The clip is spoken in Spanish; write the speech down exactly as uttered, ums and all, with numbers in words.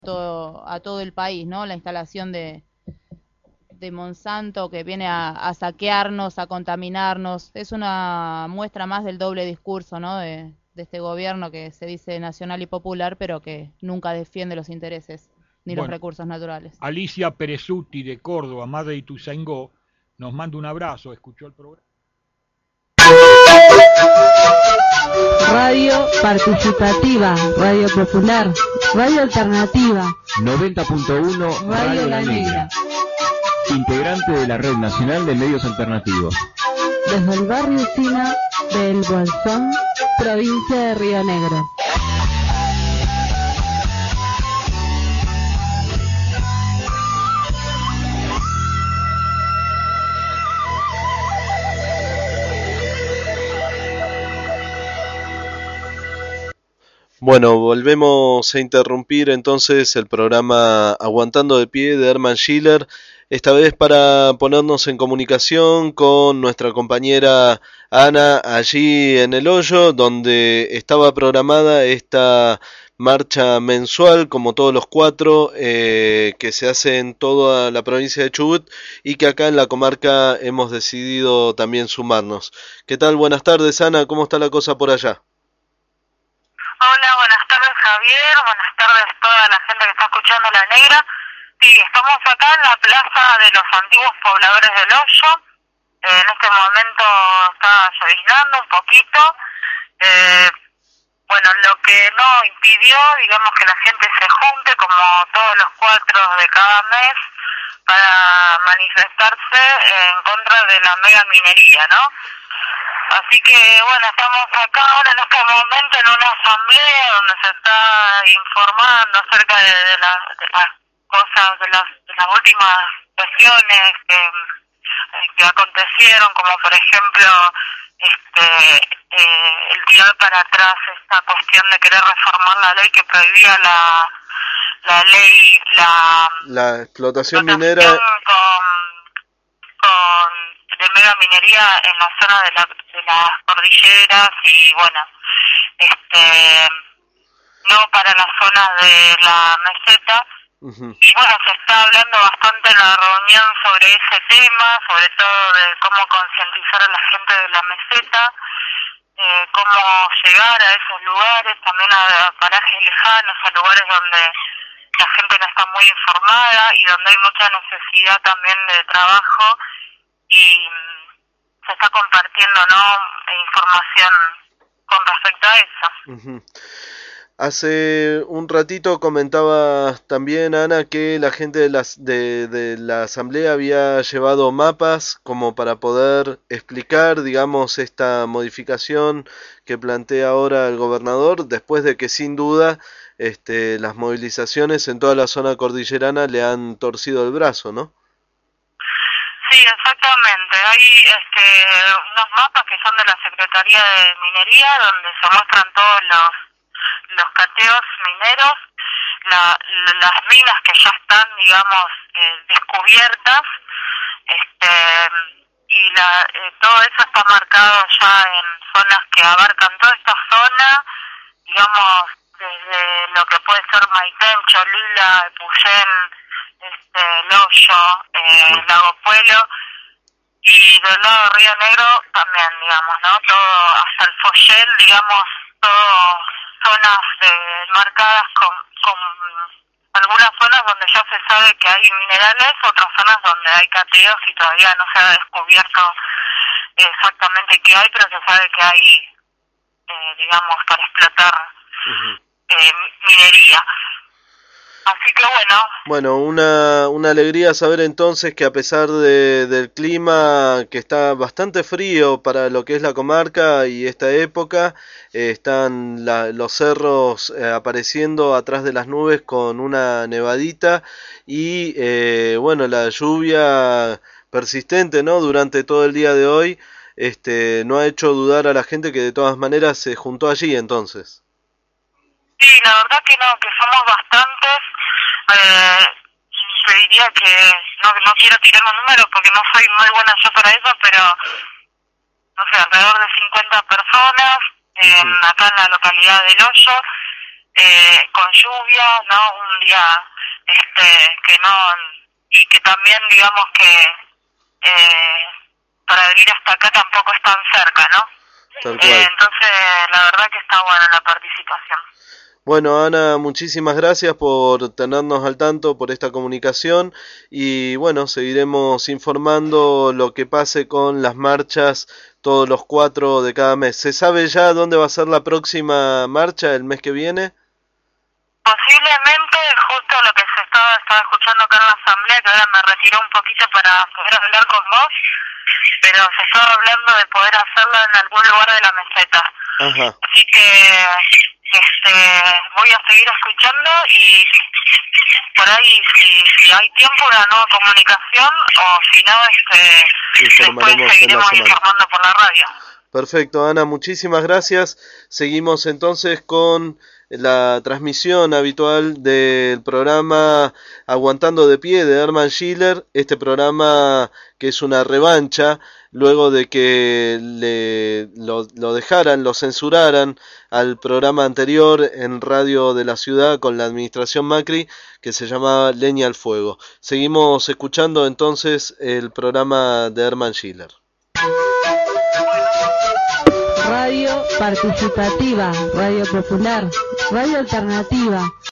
todo, a todo el país, ¿no? La instalación de, de Monsanto que viene a, a saquearnos, a contaminarnos, es una muestra más del doble discurso, ¿no? De, de este gobierno que se dice nacional y popular, pero que nunca defiende los intereses ni los Bueno, recursos naturales. Alicia Perezuti de Córdoba, madre de Ituzaingó, nos manda un abrazo, escuchó el programa. Radio participativa, radio popular, radio alternativa, noventa punto uno Radio La Negra, integrante de la Red Nacional de Medios Alternativos. desde el barrio Sina del Bolsón, provincia de Río Negro. Bueno, volvemos a interrumpir entonces el programa Aguantando de Pie de Herman Schiller, esta vez para ponernos en comunicación con nuestra compañera Ana allí en El Hoyo, donde estaba programada esta marcha mensual, como todos los cuatro, eh, que se hace en toda la provincia de Chubut y que acá en la comarca hemos decidido también sumarnos. ¿Qué tal? Buenas tardes, Ana, ¿cómo está la cosa por allá? Hola, buenas tardes Javier, buenas tardes a toda la gente que está escuchando La Negra. Sí, estamos acá en la plaza de los antiguos pobladores del Hoyo. Eh, en este momento está lloviznando un poquito. Eh, bueno, lo que no impidió, digamos, que la gente se junte como todos los cuatro de cada mes para manifestarse en contra de la mega minería, ¿no? Así que, bueno, estamos acá ahora en este momento en una asamblea donde se está informando acerca de, de, la, de las cosas, de las, de las últimas cuestiones que, que acontecieron, como por ejemplo este eh, el tirar para atrás esta cuestión de querer reformar la ley que prohibía la, la ley, la, la explotación, explotación minera con, con de mega minería en la zona de, la, de las cordilleras y bueno, este no para la zona de la meseta. Uh-huh. Y bueno, se está hablando bastante en la reunión sobre ese tema, sobre todo de cómo concientizar a la gente de la meseta, eh, cómo llegar a esos lugares, también a, a parajes lejanos, a lugares donde la gente no está muy informada y donde hay mucha necesidad también de trabajo y se está compartiendo, ¿no?, información con respecto a eso. Uh-huh. Hace un ratito comentaba también, Ana, que la gente de, las, de, de la asamblea había llevado mapas como para poder explicar, digamos, esta modificación que plantea ahora el gobernador, después de que sin duda este, las movilizaciones en toda la zona cordillerana le han torcido el brazo, ¿no? Sí, exactamente. Hay este, unos mapas que son de la Secretaría de Minería, donde se muestran todos los los cateos mineros, la, las minas que ya están, digamos, eh, descubiertas, este, y la, eh, todo eso está marcado ya en zonas que abarcan toda esta zona, digamos, desde lo que puede ser Maitén, Cholila, Epuyén, este, El Hoyo, eh, Lago Puelo, y del lado de Río Negro también, digamos, ¿no? Todo hasta el Follel, digamos, todo zonas de, marcadas con, con algunas zonas donde ya se sabe que hay minerales, otras zonas donde hay cateos y todavía no se ha descubierto exactamente qué hay, pero se sabe que hay, eh, digamos, para explotar uh-huh. eh, minería. Así que bueno. Bueno, una, una alegría saber entonces que a pesar de, del clima que está bastante frío para lo que es la comarca y esta época, eh, están la, los cerros eh, apareciendo atrás de las nubes con una nevadita y eh, bueno, la lluvia persistente, ¿no?, durante todo el día de hoy, este, no ha hecho dudar a la gente que de todas maneras se juntó allí entonces. Sí, la verdad que no, que somos bastantes. Eh, te diría que no, no quiero tirar un número porque no soy muy buena yo para eso, pero no sé, alrededor de cincuenta personas eh, uh-huh. acá en la localidad del Hoyo. eh, con lluvia, ¿no? Un día este que no, y que también digamos que eh, para venir hasta acá tampoco es tan cerca, ¿no? Tal cual. Eh, entonces la verdad que está buena la participación. Bueno, Ana, muchísimas gracias por tenernos al tanto, por esta comunicación, y bueno, seguiremos informando lo que pase con las marchas todos los cuatro de cada mes. ¿Se sabe ya dónde va a ser la próxima marcha el mes que viene? Posiblemente, justo lo que se estaba, estaba escuchando acá en la asamblea, que ahora me retiró un poquito para poder hablar con vos, pero se estaba hablando de poder hacerlo en algún lugar de la meseta. Ajá. Así que este, voy a seguir escuchando y por ahí si, si hay tiempo una nueva comunicación o si no, este, después seguiremos informando por la radio. Perfecto, Ana, muchísimas gracias. Seguimos entonces con la transmisión habitual del programa Aguantando de Pie de Herman Schiller, este programa que es una revancha luego de que le, lo, lo dejaran, lo censuraran al programa anterior en Radio de la Ciudad con la administración Macri, que se llamaba Leña al Fuego. Seguimos escuchando entonces el programa de Herman Schiller. Radio participativa, radio popular, radio alternativa.